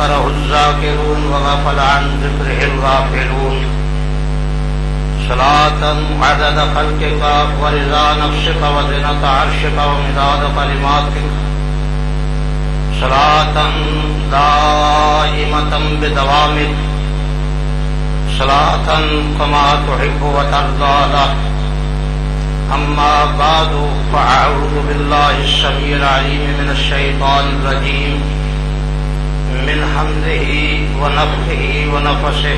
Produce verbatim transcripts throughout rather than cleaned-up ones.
ذكره الذاكرون وغفل عن ذكره الغافلون صلاة عدد خلقك ورضا نفسك وزنة عرشك ومداد كلماتك صلاة دائمة بدوامك صلاة كما تحب وترضى له. أما بعد فأعوذ بالله السميع العليم من الشيطان الرجيم من حمده ونفخه ونفسه.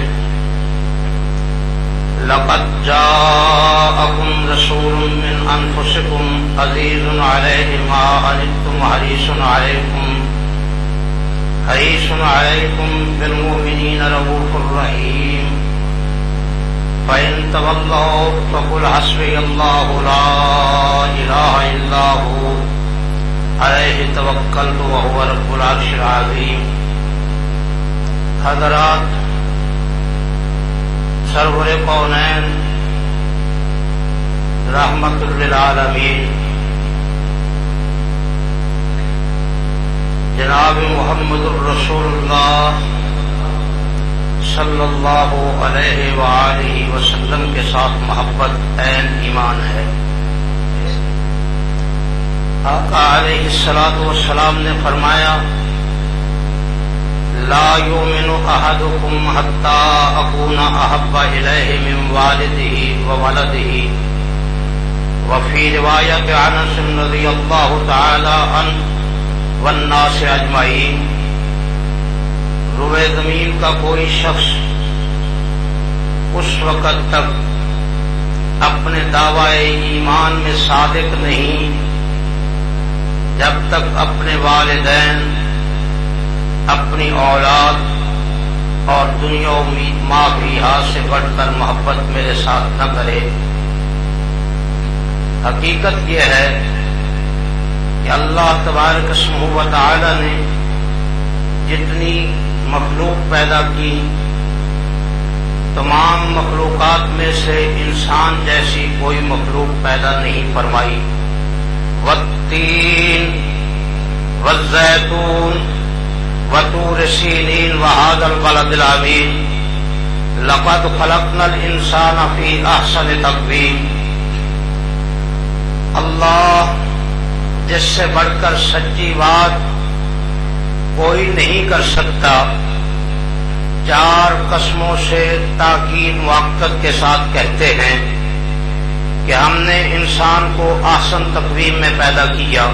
لقد جاءكم رسول من أنفسكم عزيز عليه ما عنتم حريص عليكم حريص عليكم بالمؤمنين رؤوف رحيم. فإن تولوا فقل حسبي الله لا إله إلا هو عليه توكلت وهو رب العرش العظيم. حضرات، سرور کونین رحمت للعالمین جناب محمد الرسول اللہ صلی اللہ علیہ وآلہ وسلم کے ساتھ محبت عین ایمان ہے. آقا علیہ الصلوۃ والسلام نے فرمایا لا یؤمن احدکم حتی اکون احب الیہ من والدہ وولدہ. وفی روایت انس رضی اللہ تعالی عنہ والناس اجمعین. روئے زمین کا کوئی شخص اس وقت تک اپنے دعوی ایمان میں صادق نہیں جب تک اپنے والدین، اپنی اولاد اور دنیا امید ماں فیہا سے بڑھ کر محبت میرے ساتھ نہ کرے. حقیقت یہ ہے کہ اللہ تبارک اسمہ و تعالی نے جتنی مخلوق پیدا کی، تمام مخلوقات میں سے انسان جیسی کوئی مخلوق پیدا نہیں فرمائی. والتین والزیتون وطور سینین وهذا البلد الامین لقد خلقنا الانسان فی احسن تقویم. اللہ جس سے بڑھ کر سچی بات کوئی نہیں کر سکتا، چار قسموں سے تاکید موقت کے ساتھ کہتے ہیں کہ ہم نے انسان کو احسن تقویم میں پیدا کیا.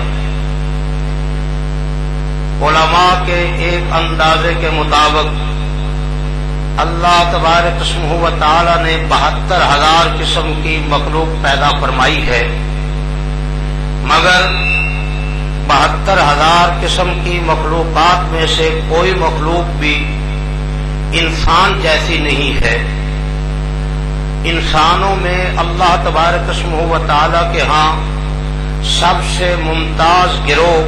علماء کے ایک اندازے کے مطابق اللہ تبارک اسمہ و تعالی نے بہتر ہزار قسم کی مخلوق پیدا فرمائی ہے، مگر بہتر ہزار قسم کی مخلوقات میں سے کوئی مخلوق بھی انسان جیسی نہیں ہے. انسانوں میں اللہ تبارک اسمہ و تعالی کے ہاں سب سے ممتاز گروہ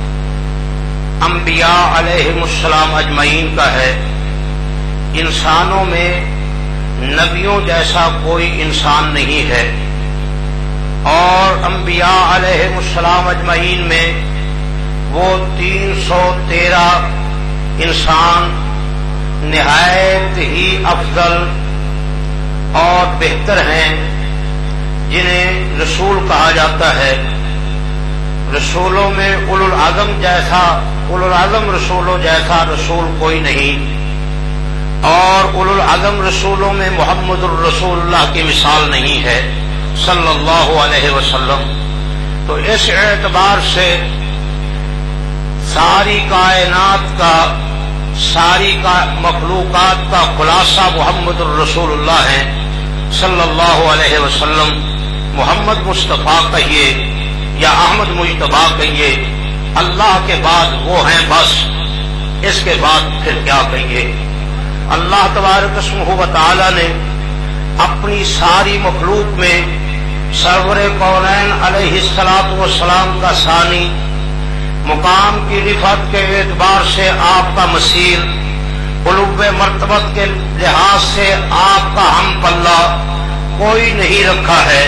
انبیاء علیہم السلام اجمعین کا ہے. انسانوں میں نبیوں جیسا کوئی انسان نہیں ہے، اور انبیاء علیہم السلام اجمعین میں وہ تین سو تیرہ انسان نہایت ہی افضل اور بہتر ہیں جنہیں رسول کہا جاتا ہے. رسولوں میں اولو العزم جیسا اولو العزم رسولوں جیسا رسول کوئی نہیں، اور اولو العزم رسولوں میں محمد الرسول اللہ کی مثال نہیں ہے صلی اللہ علیہ وسلم. تو اس اعتبار سے ساری کائنات کا ساری کا مخلوقات کا خلاصہ محمد الرسول اللہ ہے صلی اللہ علیہ وسلم. محمد مصطفیٰ کہیے یا احمد مجتبیٰ کہیے، اللہ کے بعد وہ ہیں بس، اس کے بعد پھر کیا کہیے. اللہ تبارک اسمہ و تعالی نے اپنی ساری مخلوق میں سرور کونین علیہ الصلوۃ والسلام کا ثانی، مقام کی رفعت کے اعتبار سے آپ کا مسیر، علو مرتبت کے لحاظ سے آپ کا ہم پلہ کوئی نہیں رکھا ہے،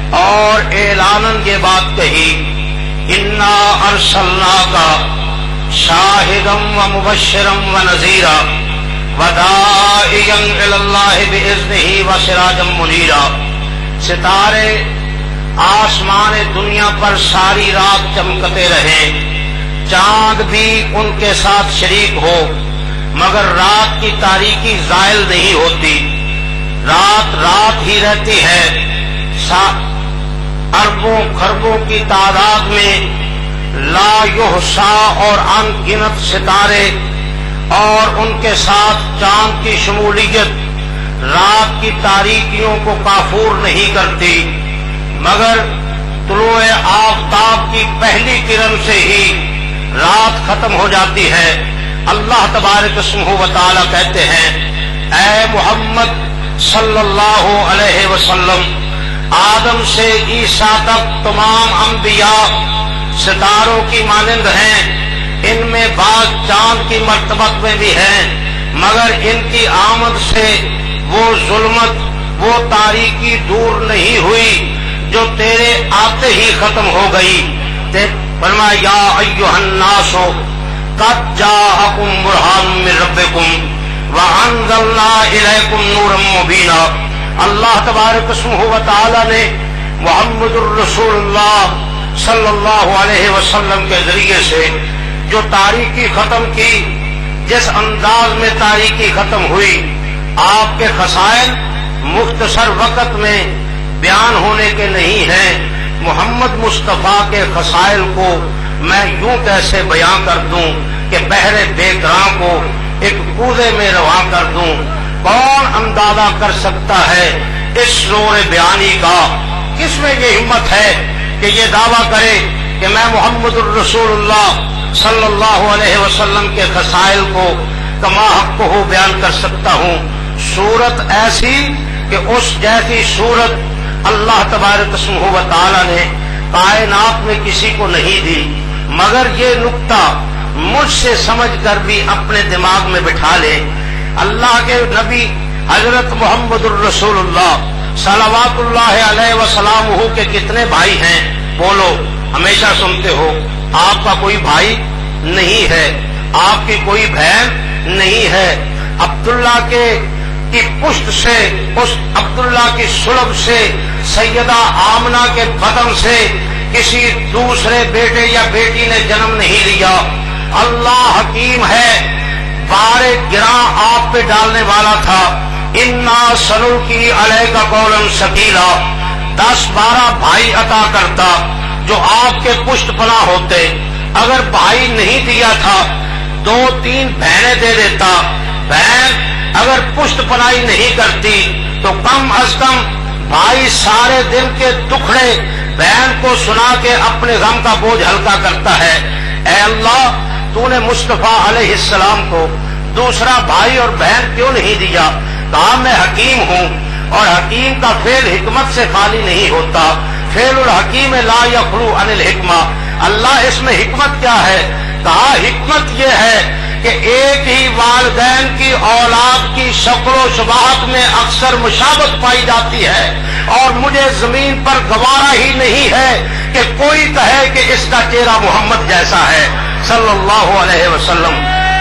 اور اعلاناً یہ بات کہی انا ارسلناک شاہدا ومبشرا ونذیرا وداعیا الی اللہ باذنہ وسراجا منیرا۔ ستارے آسمان دنیا پر ساری رات چمکتے رہے، چاند بھی ان کے ساتھ شریک ہو، مگر رات کی تاریکی زائل نہیں ہوتی، رات رات ہی رہتی ہے۔ اربوں خربوں کی تعداد میں لا یحصا اور ان گنت ستارے اور ان کے ساتھ چاند کی شمولیت رات کی تاریکیوں کو کافور نہیں کرتی، مگر طلوع آفتاب کی پہلی کرن سے ہی رات ختم ہو جاتی ہے۔ اللہ تبارک اسمہ و تعالی کہتے ہیں، اے محمد صلی اللہ علیہ وسلم، آدم سے عیسیٰ تک تمام انبیاء ستاروں کی مانند ہیں، ان میں بعض چاند کی مرتبت میں بھی ہیں، مگر ان کی آمد سے وہ ظلمت وہ تاریکی دور نہیں ہوئی جو تیرے آتے ہی ختم ہو گئی۔ فرمایا یا ایھا الناس قد جاءکم برہان من ربکم وانزلنا الیکم نورا مبینا۔ اللہ تبارک اسمہ و تعالی نے محمد الرسول اللہ صلی اللہ علیہ وسلم کے ذریعے سے جو تاریکی ختم کی، جس انداز میں تاریکی ختم ہوئی، آپ کے خصائل مختصر وقت میں بیان ہونے کے نہیں ہیں۔ محمد مصطفیٰ کے خصائل کو میں یوں کیسے بیان کر دوں کہ بحر بے گراں کو ایک کوزے میں رواں کر دوں؟ کون اندازہ کر سکتا ہے اس زور بیانی کا؟ کس میں یہ ہمت ہے کہ یہ دعویٰ کرے کہ میں محمد الرسول اللہ صلی اللہ علیہ وسلم کے خصائل کو کما حق کو بیان کر سکتا ہوں؟ صورت ایسی کہ اس جیسی صورت اللہ تبارک اسمہ و تعالی نے کائنات میں کسی کو نہیں دی، مگر یہ نقطہ مجھ سے سمجھ کر بھی اپنے دماغ میں بٹھا لے۔ اللہ کے نبی حضرت محمد الرسول اللہ صلوات اللہ علیہ وسلم کے کتنے بھائی ہیں؟ بولو، ہمیشہ سنتے ہو آپ کا کوئی بھائی نہیں ہے، آپ کی کوئی بہن نہیں ہے۔ عبداللہ کے کی پشت سے، اس عبداللہ کی صلب سے، سیدہ آمنہ کے بدن سے کسی دوسرے بیٹے یا بیٹی نے جنم نہیں لیا۔ اللہ حکیم ہے، بار گراں آپ پہ ڈالنے والا تھا۔ انا سنلقی علیک قولا ثقیلا، دس بارہ بھائی عطا کرتا جو آپ کے پشت پناہ ہوتے۔ اگر بھائی نہیں دیا تھا دو تین بہنیں دے دیتا۔ بہن اگر پشت پناہی نہیں کرتی تو کم از کم بھائی سارے دن کے ٹکڑے بہن کو سنا کے اپنے غم کا بوجھ ہلکا کرتا ہے۔ اے اللہ، تو نے مصطفیٰ علیہ السلام کو دوسرا بھائی اور بہن کیوں نہیں دیا؟ کہا میں حکیم ہوں، اور حکیم کا فعل حکمت سے خالی نہیں ہوتا۔ فعل الحکیم لا یخلو عن الحکمہ۔ اللہ اس میں حکمت کیا ہے؟ کہا حکمت یہ ہے کہ ایک ہی والدین کی اولاد کی شکل و شباہت میں اکثر مشابہت پائی جاتی ہے، اور مجھے زمین پر گوارا ہی نہیں ہے کہ کوئی کہے کہ اس کا چہرہ محمد جیسا ہے صلی اللہ علیہ وسلم۔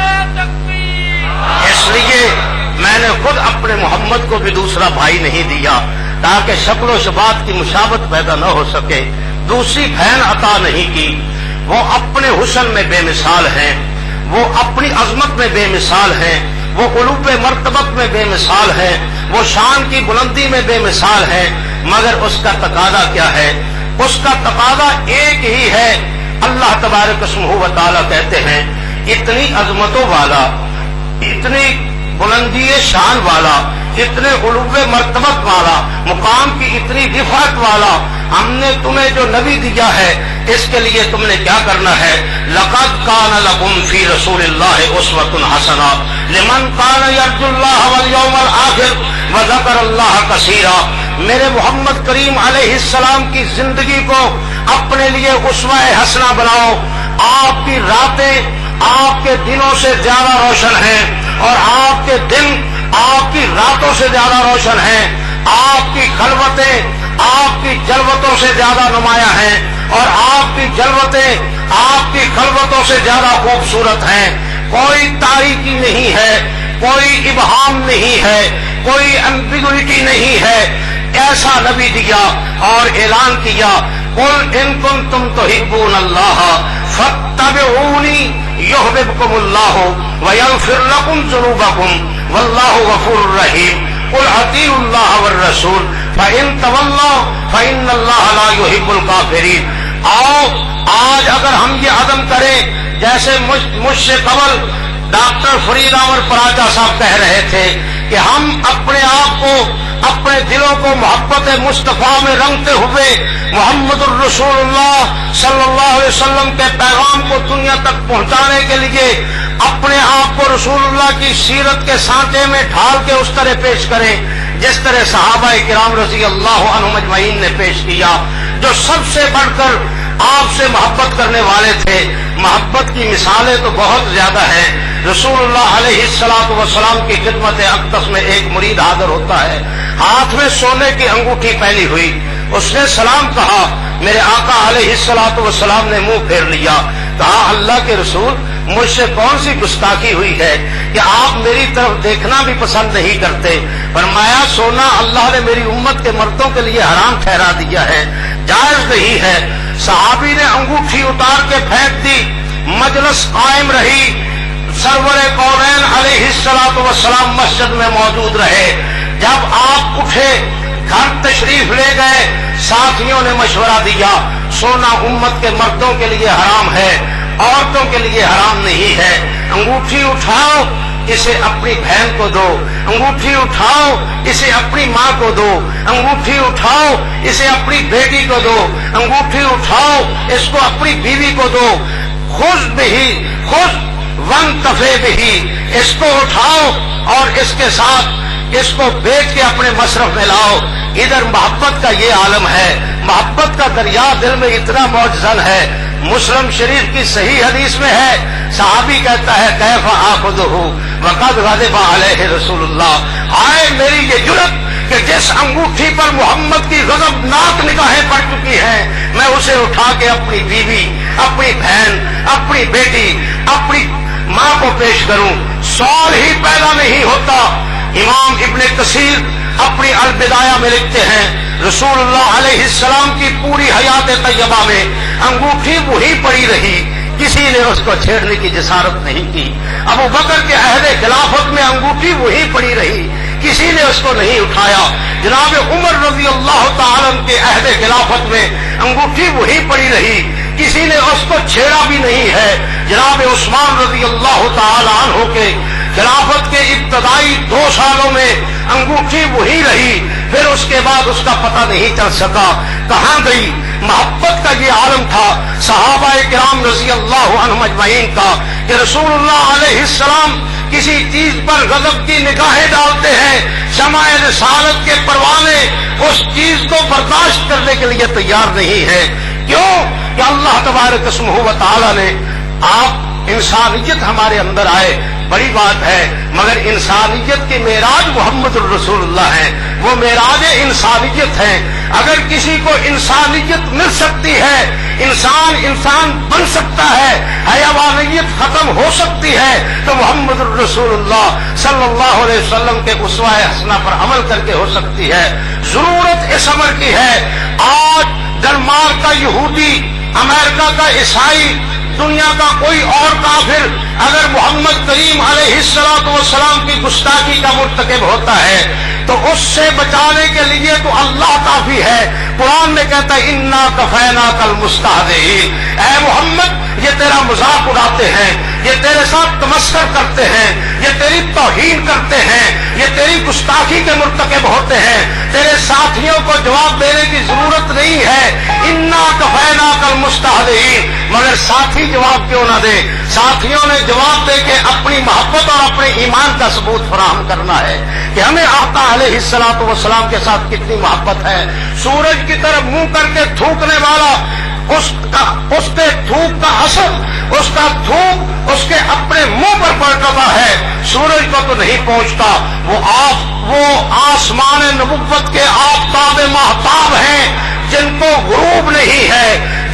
اس لیے میں نے خود اپنے محمد کو بھی دوسرا بھائی نہیں دیا تاکہ شکل و شباہت کی مشابہت پیدا نہ ہو سکے۔ دوسری بہن عطا نہیں کی۔ وہ اپنے حسن میں بے مثال ہیں، وہ اپنی عظمت میں بے مثال ہیں، وہ علوب مرتبت میں بے مثال ہیں، وہ شان کی بلندی میں بے مثال ہیں، مگر اس کا تقاضا کیا ہے؟ اس کا تقاضا ایک ہی ہے۔ اللہ تبارک اسمہ و تعالی کہتے ہیں، اتنی عظمتوں والا، اتنی بلندی شان والا، اتنے علوب مرتبت والا، مقام کی اتنی رفعت والا ہم نے تمہیں جو نبی دیا ہے، اس کے لیے تم نے کیا کرنا ہے؟ لقد کان لکم فی رسول اللہ اسوۃ حسنہ لمن کان یرجو اللہ والیوم الآخر وذکر اللہ کثیرا۔ میرے محمد کریم علیہ السلام کی زندگی کو اپنے لیے اسوہ حسنہ بناؤ۔ آپ کی راتیں آپ کے دنوں سے زیادہ روشن ہیں، اور آپ کے دن آپ کی راتوں سے زیادہ روشن ہیں۔ آپ کی خلوتیں آپ کی جلوتوں سے زیادہ نمایاں ہیں۔ اور آپ کی جلوتیں آپ کی خلوتوں سے زیادہ خوبصورت ہیں. کوئی تاریکی نہیں ہے، کوئی ابہام نہیں ہے، کوئی ایمبیگوٹی نہیں ہے. ایسا نبی دیا اور اعلان کیا، قل ان کنتم تحبون اللہ فاتبعونی یحببکم اللہ ویغفر لکم ذنوبکم واللہ غفور رحیم. قل اطیعوا اللہ والرسول فإن تولوا فإن اللہ لا يحب الکافرین. آؤ آج اگر ہم یہ عزم کریں، جیسے مجھ, مجھ سے قبل ڈاکٹر فرید احمد پراجا صاحب کہہ رہے تھے کہ ہم اپنے آپ کو، اپنے دلوں کو محبت مصطفیٰ میں رنگتے ہوئے محمد الرسول اللہ صلی اللہ علیہ وسلم کے پیغام کو دنیا تک پہنچانے کے لیے اپنے آپ کو رسول اللہ کی سیرت کے سانچے میں ڈھال کے اس طرح پیش کریں جس طرح صحابہ کرام رضی اللہ عنہم اجمعین نے پیش کیا، جو سب سے بڑھ کر آپ سے محبت کرنے والے تھے. محبت کی مثالیں تو بہت زیادہ ہیں. رسول اللہ علیہ الصلوۃ والسلام کی خدمت اقدس میں ایک مرید حاضر ہوتا ہے، ہاتھ میں سونے کی انگوٹھی پہنی ہوئی. اس نے سلام کہا، میرے آقا علیہ الصلوۃ والسلام نے منہ پھیر لیا. کہا اللہ کے رسول، مجھ سے کون سی گستاخی ہوئی ہے کہ آپ میری طرف دیکھنا بھی پسند نہیں کرتے؟ فرمایا سونا اللہ نے میری امت کے مردوں کے لیے حرام ٹھہرا دیا ہے، جائز نہیں ہے. صحابی نے انگوٹھی اتار کے پھینک دی. مجلس قائم رہی. سرور کونین علیہ الصلوۃ والسلام مسجد میں موجود رہے. جب آپ اٹھے، گھر تشریف لے گئے، ساتھیوں نے مشورہ دیا سونا امت کے مردوں کے لیے حرام ہے، عورتوں کے لیے حرام نہیں ہے. انگوٹھی اٹھاؤ، اسے اپنی بہن کو دو. انگوٹھی اٹھاؤ، اسے اپنی ماں کو دو. انگوٹھی اٹھاؤ، اسے اپنی بیٹی کو دو. انگوٹھی اٹھاؤ، اس کو اپنی بیوی کو دو. خذ بہی خذ وانتفع بہی، اس کو اٹھاؤ اور اس کے ساتھ اس کو بیچ کے اپنے مصرف میں لاؤ. ادھر محبت کا یہ عالم ہے، محبت کا دریا دل میں اتنا موجزن ہے. مسلم شریف کی صحیح حدیث میں ہے، صحابی کہتا ہے کیف آخذہ وقد غضب علیہ رسول اللہ. ہائے میری یہ جرت کہ جس انگوٹھی پر محمد کی غضبناک نگاہیں پڑ چکی ہیں، میں اسے اٹھا کے اپنی بیوی، اپنی بہن، اپنی بیٹی، اپنی ماں کو پیش کروں. سوال ہی پیدا نہیں ہوتا. امام ابن کثیر اپنی البدایہ میں لکھتے ہیں رسول اللہ علیہ السلام کی پوری حیات طیبہ میں انگوٹھی وہی پڑی رہی، کسی نے اس کو چھیڑنے کی جسارت نہیں کی. ابو بکر کے عہد خلافت میں انگوٹھی وہی پڑی رہی، کسی نے اس کو نہیں اٹھایا. جناب عمر رضی اللہ تعالی عنہ کے عہد خلافت میں انگوٹھی وہی پڑی رہی، کسی نے اس کو چھیڑا بھی نہیں ہے. جناب عثمان رضی اللہ تعالی عنہ کے خلافت کے ابتدائی دو سالوں میں انگوٹھی وہی رہی، پھر اس کے بعد اس کا پتہ نہیں چل سکا کہاں گئی. محبت کا یہ عالم تھا صحابہ کرام رضی اللہ عنہم اجمعین کا کہ رسول اللہ علیہ السلام کسی چیز پر غضب کی نگاہیں ڈالتے ہیں، شمع رسالت کے پروانے اس چیز کو برداشت کرنے کے لیے تیار نہیں ہے. کیوں کہ اللہ تبارک اسمہ و تعالی نے آپ انسانیت ہمارے اندر آئے، بڑی بات ہے، مگر انسانیت کی معراج محمد الرسول اللہ ہے، وہ معراج انسانیت ہے. اگر کسی کو انسانیت مل سکتی ہے، انسان انسان بن سکتا ہے، حیوانیت ختم ہو سکتی ہے، تو محمد الرسول اللہ صلی اللہ علیہ وسلم کے اسوہ حسنہ پر عمل کر کے ہو سکتی ہے. ضرورت اس امر کی ہے. آج ڈنمارک کا یہودی، امریکہ کا عیسائی، دنیا کا کوئی اور کافر اگر محمد کریم علیہ الصلوۃ والسلام کی گستاخی کا مرتکب ہوتا ہے تو اس سے بچانے کے لیے تو اللہ کافی ہے. قرآن میں کہتا ہے انا کفیناک المستہزئین، اے محمد یہ تیرا مذاق اڑاتے ہیں، یہ تیرے ساتھ تمسخر کرتے ہیں، یہ تیری توہین کرتے ہیں، یہ تیری گستاخی کے مرتکب ہوتے ہیں. تیرے ساتھیوں کو جواب دینے کی ضرورت نہیں ہے. انا کفیناک المستہزئین، مگر ساتھی جواب کیوں نہ دے؟ ساتھیوں نے جواب دے کے اپنی محبت اور اپنے ایمان کا ثبوت فراہم کرنا ہے کہ ہمیں آقا علیہ الصلوۃ والسلام کے ساتھ کتنی محبت ہے. سورج کی طرف منہ کر کے تھوکنے والا، اس کا اس کے تھوک کا اثر، اس کا تھوک اس کے اپنے منہ پر پڑ چکا ہے، سورج کو تو نہیں پہنچتا. وہ آپ وہ آسمان نبوت کے آفتاب ماہتاب ہیں جن کو غروب نہیں ہے،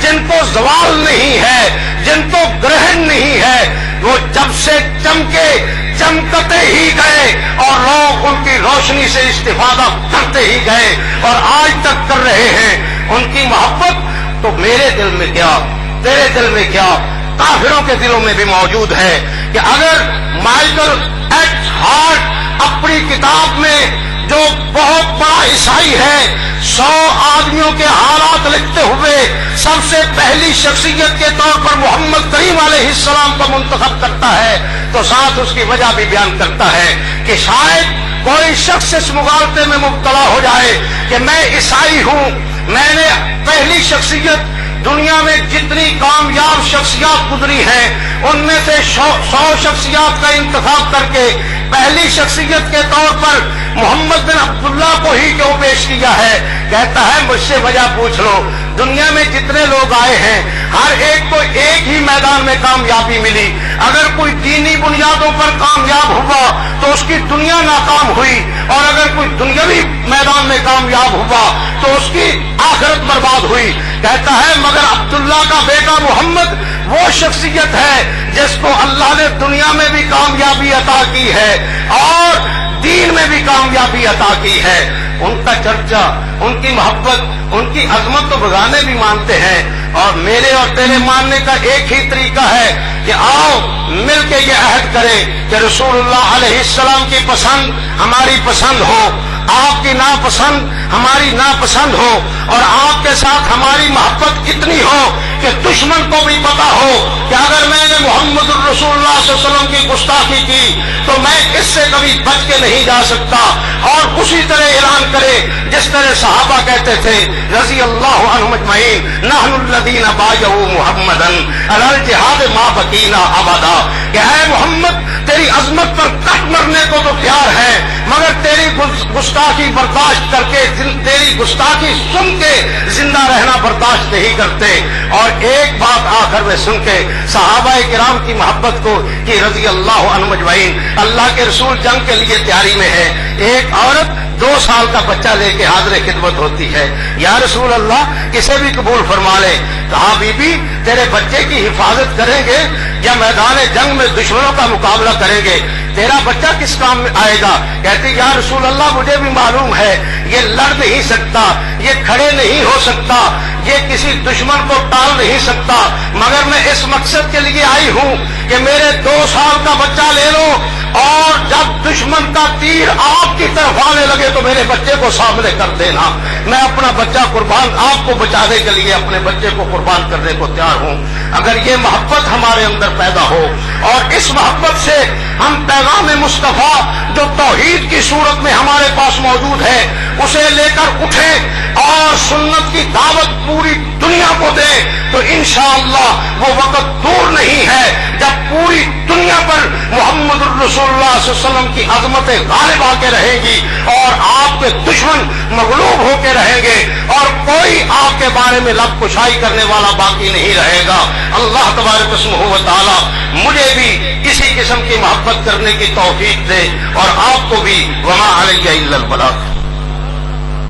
جن کو زوال نہیں ہے، جن کو گرہن نہیں ہے، وہ جب سے چمکے چمکتے ہی گئے اور لوگ ان کی روشنی سے استفادہ کرتے ہی گئے اور آج تک کر رہے ہیں۔ ان کی محبت تو میرے دل میں کیا، تیرے دل میں کیا، کافروں کے دلوں میں بھی موجود ہے کہ اگر مائیکل ایچ ہارٹ اپنی کتاب میں جو بہت بڑا عیسائی ہے سو آدمیوں کے حالات لکھتے ہوئے سب سے پہلی شخصیت کے طور پر محمد کریم علیہ السلام کو منتخب کرتا ہے تو ساتھ اس کی وجہ بھی بیان کرتا ہے کہ شاید کوئی شخص اس مغالطے میں مبتلا ہو جائے کہ میں عیسائی ہوں، میں نے پہلی شخصیت دنیا میں جتنی کامیاب شخصیات گزری ہیں ان میں سے سو شخصیات کا انتخاب کر کے پہلی شخصیت کے طور پر محمد بن عبداللہ کو ہی کیوں پیش کیا ہے؟ کہتا ہے مجھ سے وجہ پوچھ لو، دنیا میں جتنے لوگ آئے ہیں ہر ایک کو ایک ہی میدان میں کامیابی ملی، اگر کوئی دینی بنیادوں پر کامیاب ہوا تو اس کی دنیا ناکام ہوئی اور اگر کوئی دنیاوی میدان میں کامیاب ہوا تو اس کی آخرت برباد ہوئی۔ کہتا ہے مگر عبداللہ کا بیٹا محمد وہ شخصیت ہے جس کو اللہ نے دنیا میں بھی کامیابی عطا کی ہے اور دین میں بھی کامیابی عطا کی ہے۔ ان کا چرچا، ان کی محبت، ان کی عظمت تو بگانے بھی مانتے ہیں اور میرے اور تیرے ماننے کا ایک ہی طریقہ ہے کہ آؤ مل کے یہ عہد کریں کہ رسول اللہ علیہ السلام کی پسند ہماری پسند ہو، آپ کی ناپسند ہماری ناپسند ہو اور آپ کے ساتھ ہماری محبت اتنی ہو کہ دشمن کو بھی پتا ہو کہ اگر میں نے محمد الرسول اللہ صلی اللہ علیہ وسلم کی گستاخی کی تو میں اس سے کبھی بچ کے نہیں جا سکتا، اور اسی طرح اعلان کرے جس طرح صحابہ کہتے تھے رضی اللہ عنہم اجمعین نحن الذین بایعوا محمدا علی الجہاد ما بقینا ابدا، کہ اے محمد تیری عظمت پر کٹ مرنے کو تو تیار ہے مگر تیری گستاخی برداشت کر کے، تیری گستاخی سن کے زندہ رہنا برداشت نہیں کرتے۔ اور ایک بات آخر میں سن کے صحابہ کرام کی محبت کو کہ رضی اللہ عنہم اجمعین، اللہ کے رسول جنگ کے لیے تیاری میں ہے، ایک عورت دو سال کا بچہ لے کے حاضر خدمت ہوتی ہے، یا رسول اللہ کسے بھی قبول فرما لے، کہا بی بی تیرے بچے کی حفاظت کریں گے یا میدان جنگ میں دشمنوں کا مقابلہ کریں گے، تیرا بچہ کس کام میں آئے گا؟ کہتی یا رسول اللہ مجھے بھی معلوم ہے یہ لڑ نہیں سکتا، یہ کھڑے نہیں ہو سکتا، یہ کسی دشمن کو ٹال نہیں سکتا، مگر میں اس مقصد کے لیے آئی ہوں کہ میرے دو سال کا بچہ لے لو اور جب دشمن کا تیر آپ کی طرف آنے لگے تو میرے بچے کو سامنے کر دینا، میں اپنا بچہ قربان آپ کو بچانے کے لیے اپنے بچے کو قربان کرنے کو تیار ہوں۔ اگر یہ محبت ہمارے اندر پیدا ہو اور اس محبت سے ہم پیغام مصطفیٰ جو توحید کی صورت میں ہمارے پاس موجود ہے اسے لے کر اٹھیں اور سنت کی دعوت پوری دنیا کو دیں تو انشاءاللہ وہ وقت دور نہیں ہے جب پوری دنیا پر محمد الرسول اللہ صلی اللہ علیہ وسلم کی عظمتیں غالب آ کے رہیں گی اور آپ کے دشمن مغلوب ہو کے رہیں گے اور کوئی آپ کے بارے میں لب کشائی کرنے والا باقی نہیں رہے گا۔ اللہ تبارک اسمہ و تعالی مجھے بھی اسی قسم کی محبت کرنے کی توفیق دے اور آپ کو بھی۔ وما علیہ الا البلاغ۔